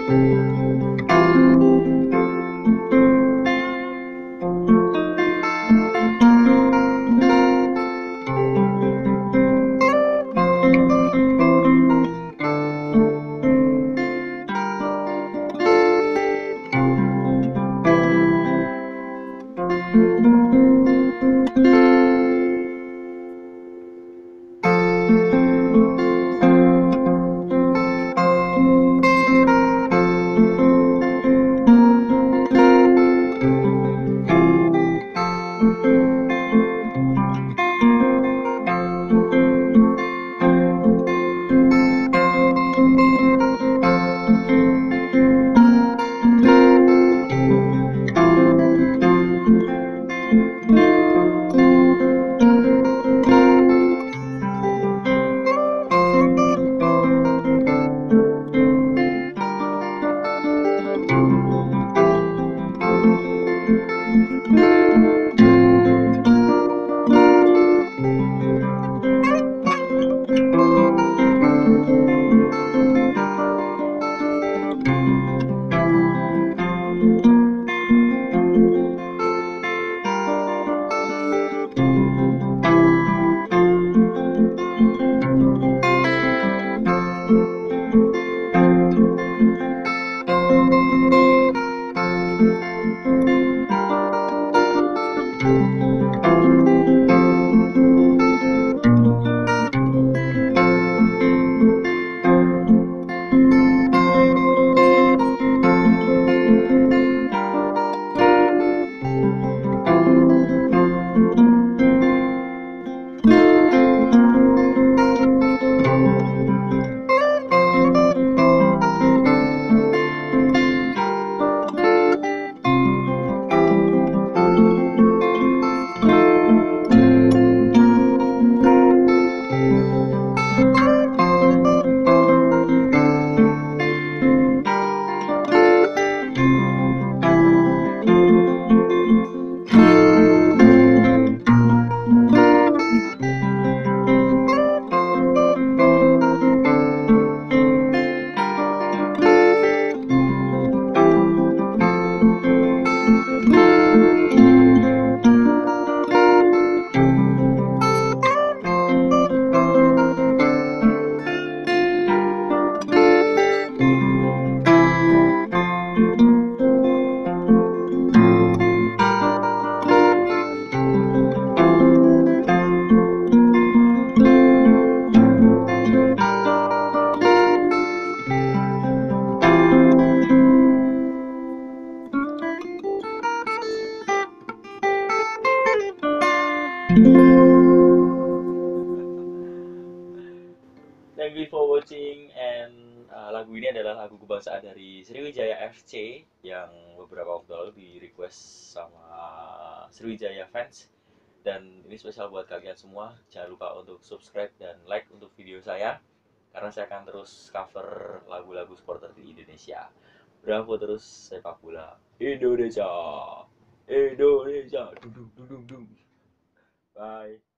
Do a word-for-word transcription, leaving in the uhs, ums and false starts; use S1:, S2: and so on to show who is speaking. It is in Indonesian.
S1: Thank you for watching, and uh, lagu ini adalah lagu kebangsaan dari Sriwijaya F C yang beberapa waktu lalu di request sama Sriwijaya fans, dan ini spesial buat kalian semua. Jangan lupa untuk subscribe dan like untuk video saya, karena saya akan terus cover lagu-lagu supporter di Indonesia. Bravo terus sepak bola Indonesia, Indonesia, dung dung dung dung. Bye.